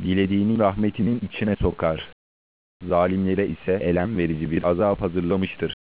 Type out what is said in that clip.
dilediğini rahmetinin içine sokar. Zalimlere ise elem verici bir azap hazırlamıştır.